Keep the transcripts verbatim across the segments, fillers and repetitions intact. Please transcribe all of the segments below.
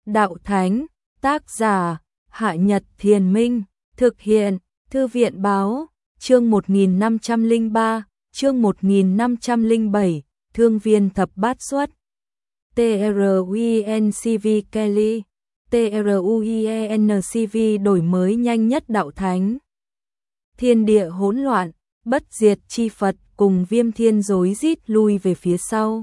Đạo Thánh, tác giả, Hạ Nhật Thiền Minh, thực hiện, Thư viện Báo, chương một nghìn năm trăm lẻ ba, chương một nghìn năm trăm lẻ bảy, Thương viên thập bát xuất. tê rờ u en xê vê Kelly, tê rờ u en xê vê đổi mới nhanh nhất Đạo Thánh. Thiên địa hỗn loạn, bất diệt chi Phật cùng Viêm Thiên rối rít lui về phía sau.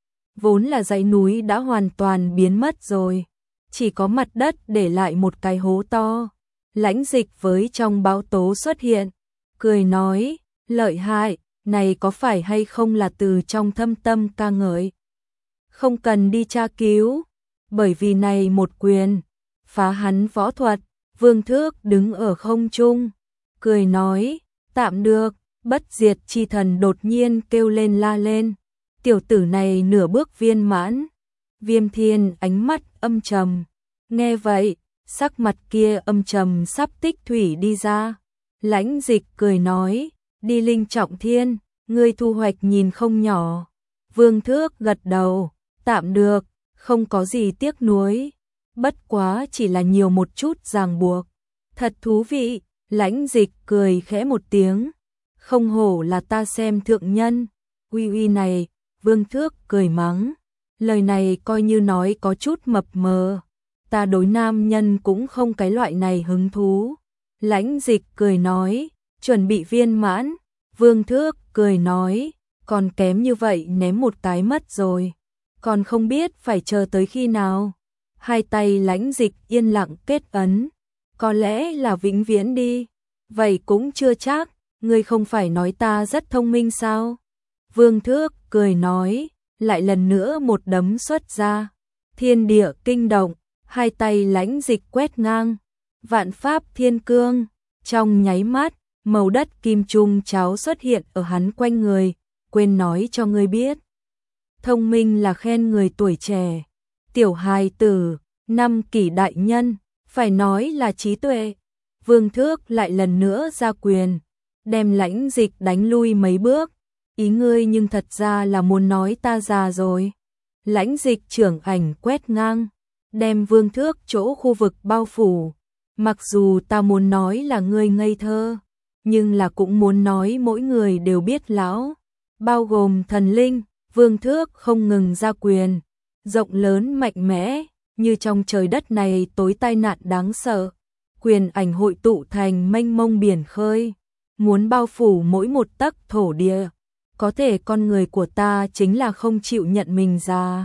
Vốn là dãy núi đã hoàn toàn biến mất rồi, chỉ có mặt đất để lại một cái hố to. Lãnh Dịch với trong bão tố xuất hiện, cười nói, lợi hại, này có phải hay không là từ trong thâm tâm ca ngợi. Không cần đi tra cứu, bởi vì này một quyền, phá hắn võ thuật. Vương Thước đứng ở không trung, cười nói, tạm được. Bất diệt chi thần đột nhiên kêu lên la lên, tiểu tử này nửa bước viên mãn. Viêm Thiên ánh mắt âm trầm, nghe vậy, sắc mặt kia âm trầm sắp tích thủy đi ra. Lãnh Dịch cười nói, đi linh trọng thiên, ngươi thu hoạch nhìn không nhỏ. Vương Thước gật đầu, tạm được, không có gì tiếc nuối, bất quá chỉ là nhiều một chút ràng buộc. Thật thú vị. Lãnh Dịch cười khẽ một tiếng, không hổ là ta xem thượng nhân. Uy uy này, Vương Thước cười mắng, lời này coi như nói có chút mập mờ, ta đối nam nhân cũng không cái loại này hứng thú. Lãnh Dịch cười nói, chuẩn bị viên mãn. Vương Thước cười nói, còn kém như vậy ném một cái mất rồi, còn không biết phải chờ tới khi nào. Hai tay Lãnh Dịch yên lặng kết ấn, có lẽ là vĩnh viễn đi, vậy cũng chưa chắc. Ngươi không phải nói ta rất thông minh sao? Vương Thước cười nói, lại lần nữa một đấm xuất ra. Thiên địa kinh động, hai tay Lãnh Dịch quét ngang. Vạn pháp thiên cương, trong nháy mắt, màu đất kim trung cháo xuất hiện ở hắn quanh người. Quên nói cho ngươi biết, thông minh là khen người tuổi trẻ. Tiểu hài tử, năm kỷ đại nhân, phải nói là trí tuệ. Vương Thước lại lần nữa ra quyền, đem Lãnh Dịch đánh lui mấy bước. Ý ngươi nhưng thật ra là muốn nói ta già rồi. Lãnh Dịch trưởng ảnh quét ngang, đem Vương Thước chỗ khu vực bao phủ. Mặc dù ta muốn nói là ngươi ngây thơ, nhưng là cũng muốn nói mỗi người đều biết lão, bao gồm thần linh. Vương Thước không ngừng ra quyền, rộng lớn mạnh mẽ, như trong trời đất này tối tai nạn đáng sợ. Quyền ảnh hội tụ thành mênh mông biển khơi, muốn bao phủ mỗi một tấc thổ địa. Có thể con người của ta chính là không chịu nhận mình già.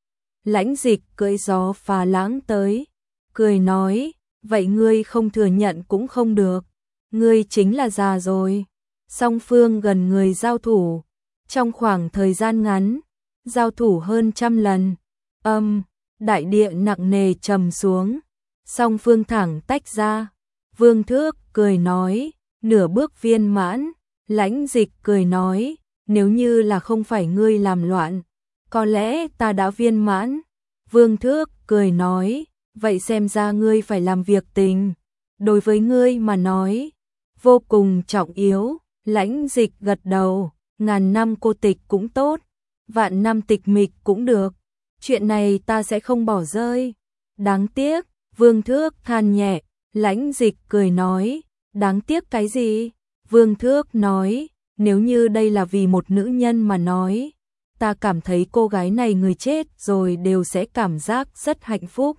Lãnh Dịch cưỡi gió phá lãng tới, cười nói, vậy ngươi không thừa nhận cũng không được, ngươi chính là già rồi. Song phương gần người giao thủ, trong khoảng thời gian ngắn, giao thủ hơn trăm lần. Âm, đại địa nặng nề trầm xuống, song phương thẳng tách ra. Vương Thước cười nói, nửa bước viên mãn. Lãnh Dịch cười nói, nếu như là không phải ngươi làm loạn, có lẽ ta đã viên mãn. Vương Thước cười nói, vậy xem ra ngươi phải làm việc tình, đối với ngươi mà nói, vô cùng trọng yếu. Lãnh Dịch gật đầu, ngàn năm cô tịch cũng tốt, vạn năm tịch mịch cũng được, chuyện này ta sẽ không bỏ rơi. Đáng tiếc. Vương Thước than nhẹ. Lãnh Dịch cười nói, đáng tiếc cái gì? Vương Thước nói, nếu như đây là vì một nữ nhân mà nói, ta cảm thấy cô gái này người chết rồi đều sẽ cảm giác rất hạnh phúc.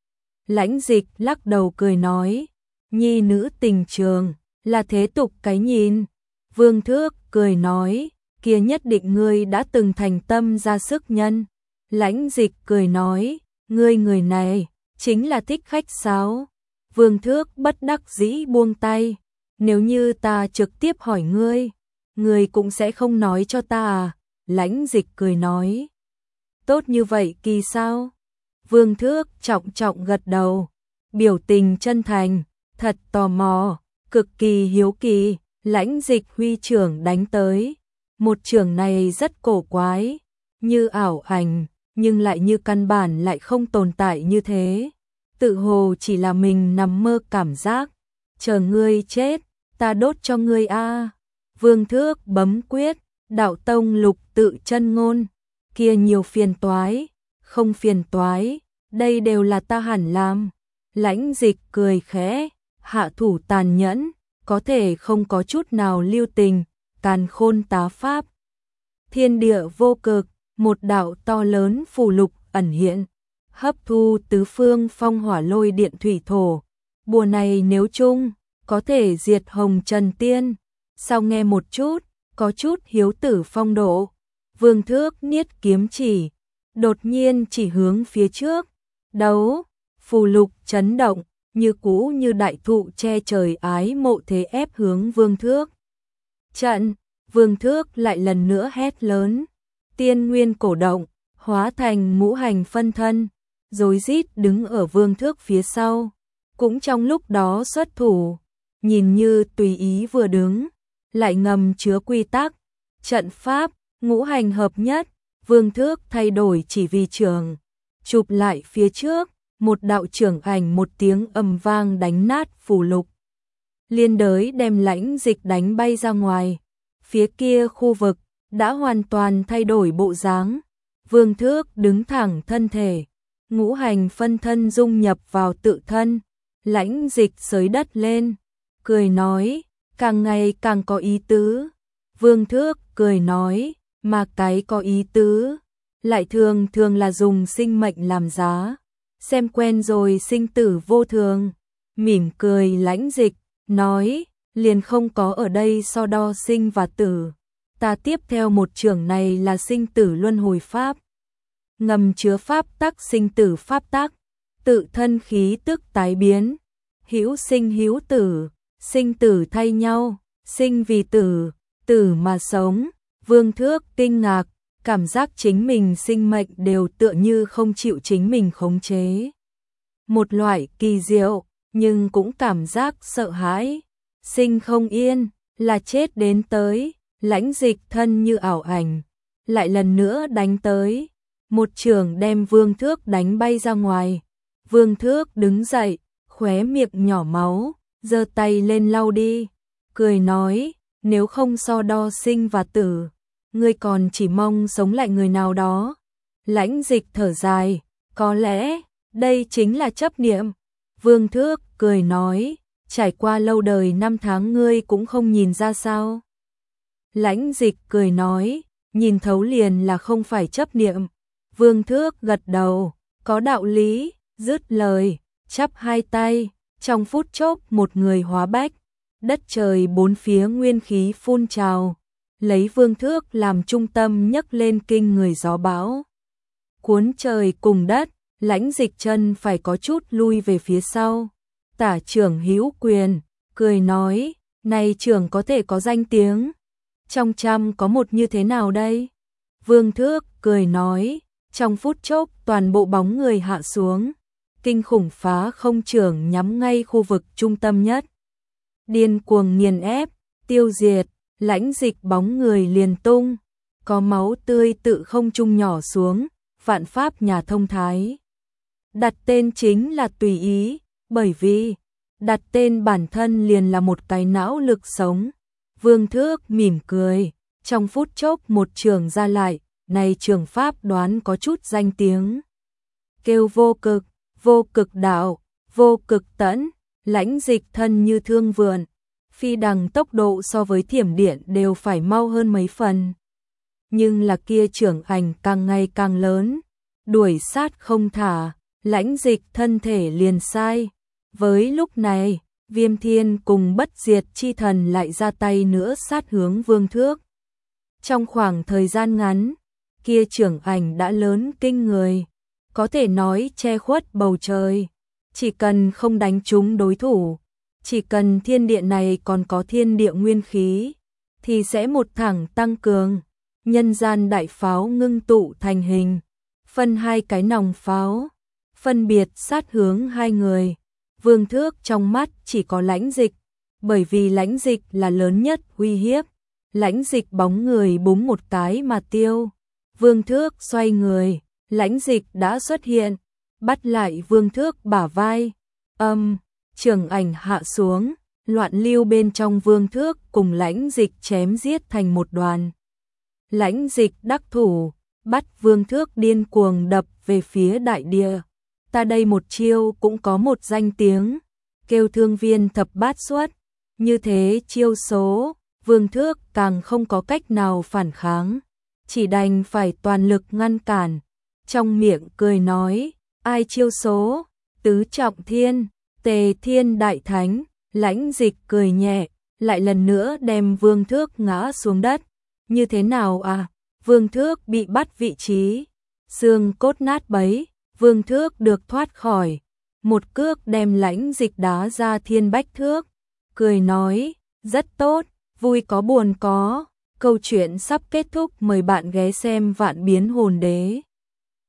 Lãnh Dịch lắc đầu cười nói, nhi nữ tình trường, là thế tục cái nhìn. Vương Thước cười nói, kia nhất định ngươi đã từng thành tâm ra sức nhân. Lãnh Dịch cười nói, ngươi người này chính là thích khách sáo. Vương Thước bất đắc dĩ buông tay, nếu như ta trực tiếp hỏi ngươi, ngươi cũng sẽ không nói cho ta à? Lãnh Dịch cười nói, tốt như vậy kỳ sao? Vương Thước trọng trọng gật đầu, biểu tình chân thành, thật tò mò, cực kỳ hiếu kỳ. Lãnh Dịch huy trưởng đánh tới, một trưởng này rất cổ quái, như ảo ảnh, nhưng lại như căn bản lại không tồn tại như thế. Tự hồ chỉ là mình nằm mơ cảm giác. Chờ ngươi chết, ta đốt cho ngươi a. Vương Thước bấm quyết, đạo tông lục tự chân ngôn, kia nhiều phiền toái, không phiền toái, đây đều là ta hẳn làm. Lãnh Dịch cười khẽ, hạ thủ tàn nhẫn, có thể không có chút nào lưu tình, càn khôn tá pháp. Thiên địa vô cực, một đạo to lớn phù lục ẩn hiện, hấp thu tứ phương phong hỏa lôi điện thủy thổ. Bùa này nếu chung, có thể diệt hồng trần tiên. Sau nghe một chút, có chút hiếu tử phong độ. Vương Thước niết kiếm chỉ, đột nhiên chỉ hướng phía trước. Đấu, phù lục chấn động, như cũ như đại thụ che trời ái mộ thế ép hướng Vương Thước. Trận, Vương Thước lại lần nữa hét lớn. Tiên nguyên cổ động, hóa thành ngũ hành phân thân, rối rít đứng ở Vương Thước phía sau. Cũng trong lúc đó xuất thủ, nhìn như tùy ý vừa đứng, lại ngầm chứa quy tắc, trận pháp, ngũ hành hợp nhất. Vương Thước thay đổi chỉ vì trường, chụp lại phía trước, một đạo trưởng ảnh một tiếng ầm vang đánh nát phù lục. Liên đới đem Lãnh Dịch đánh bay ra ngoài. Phía kia khu vực đã hoàn toàn thay đổi bộ dáng. Vương Thước đứng thẳng thân thể, ngũ hành phân thân dung nhập vào tự thân. Lãnh Dịch xới đất lên, cười nói, càng ngày càng có ý tứ. Vương Thước cười nói, mà cái có ý tứ, lại thường thường là dùng sinh mệnh làm giá. Xem quen rồi sinh tử vô thường. Mỉm cười Lãnh Dịch, nói, liền không có ở đây so đo sinh và tử. Ta tiếp theo một trường này là sinh tử luân hồi pháp. Ngầm chứa pháp tắc sinh tử pháp tắc, tự thân khí tức tái biến. Hữu sinh hữu tử, sinh tử thay nhau, sinh vì tử, tử mà sống. Vương Thước kinh ngạc, cảm giác chính mình sinh mệnh đều tựa như không chịu chính mình khống chế. Một loại kỳ diệu, nhưng cũng cảm giác sợ hãi. Sinh không yên, là chết đến tới. Lãnh Dịch thân như ảo ảnh, lại lần nữa đánh tới. Một trường đem Vương Thước đánh bay ra ngoài. Vương Thước đứng dậy, khóe miệng nhỏ máu, giơ tay lên lau đi, cười nói, nếu không so đo sinh và tử, ngươi còn chỉ mong sống lại người nào đó. Lãnh Dịch thở dài, có lẽ đây chính là chấp niệm. Vương Thước cười nói, trải qua lâu đời năm tháng ngươi cũng không nhìn ra sao. Lãnh Dịch cười nói, nhìn thấu liền là không phải chấp niệm. Vương Thước gật đầu, có đạo lý, dứt lời, chắp hai tay, trong phút chốc một người hóa bách. Đất trời bốn phía nguyên khí phun trào, lấy Vương Thước làm trung tâm nhấc lên kinh người gió bão. Cuốn trời cùng đất, Lãnh Dịch chân phải có chút lui về phía sau. Tả trưởng hữu quyền, cười nói, này trưởng có thể có danh tiếng. Trong trăm có một như thế nào đây? Vương Thước cười nói, trong phút chốc toàn bộ bóng người hạ xuống. Kinh khủng phá không trưởng nhắm ngay khu vực trung tâm nhất. Điên cuồng nghiền ép, tiêu diệt, Lãnh Dịch bóng người liền tung. Có máu tươi tự không trung nhỏ xuống, vạn pháp nhà thông thái. Đặt tên chính là tùy ý, bởi vì đặt tên bản thân liền là một cái não lực sống. Vương Thước mỉm cười, trong phút chốc một trường ra lại, này trường pháp đoán có chút danh tiếng. Kêu vô cực, vô cực đạo, vô cực tẫn, Lãnh Dịch thân như thương vượn, phi đằng tốc độ so với thiểm điện đều phải mau hơn mấy phần. Nhưng là kia trưởng ảnh càng ngày càng lớn, đuổi sát không thả, Lãnh Dịch thân thể liền sai. Với lúc này, Viêm Thiên cùng Bất Diệt chi thần lại ra tay nữa sát hướng Vương Thước. Trong khoảng thời gian ngắn, kia trưởng ảnh đã lớn kinh người, có thể nói che khuất bầu trời. Chỉ cần không đánh trúng đối thủ, chỉ cần thiên địa này còn có thiên địa nguyên khí, thì sẽ một thẳng tăng cường. Nhân gian đại pháo ngưng tụ thành hình, phân hai cái nòng pháo, phân biệt sát hướng hai người. Vương Thước trong mắt chỉ có Lãnh Dịch, bởi vì Lãnh Dịch là lớn nhất uy hiếp. Lãnh Dịch bóng người búng một cái mà tiêu. Vương Thước xoay người, Lãnh Dịch đã xuất hiện, bắt lại Vương Thước bả vai. Âm, trường ảnh hạ xuống, loạn lưu bên trong Vương Thước cùng Lãnh Dịch chém giết thành một đoàn. Lãnh Dịch đắc thủ, bắt Vương Thước điên cuồng đập về phía đại địa. ta đây một chiêu cũng có một danh tiếng, kêu thương viên thập bát xuất, như thế chiêu số, Vương Thước càng không có cách nào phản kháng, chỉ đành phải toàn lực ngăn cản, trong miệng cười nói, ai chiêu số, tứ trọng thiên, Tề Thiên Đại Thánh, Lãnh Dịch cười nhẹ, lại lần nữa đem Vương Thước ngã xuống đất, như thế nào à, Vương Thước bị bắt vị trí, xương cốt nát bấy, Vương Thước được thoát khỏi, một cước đem Lãnh Dịch đá ra thiên bách thước, cười nói, rất tốt, vui có buồn có, câu chuyện sắp kết thúc, mời bạn ghé xem Vạn Biến Hồn Đế.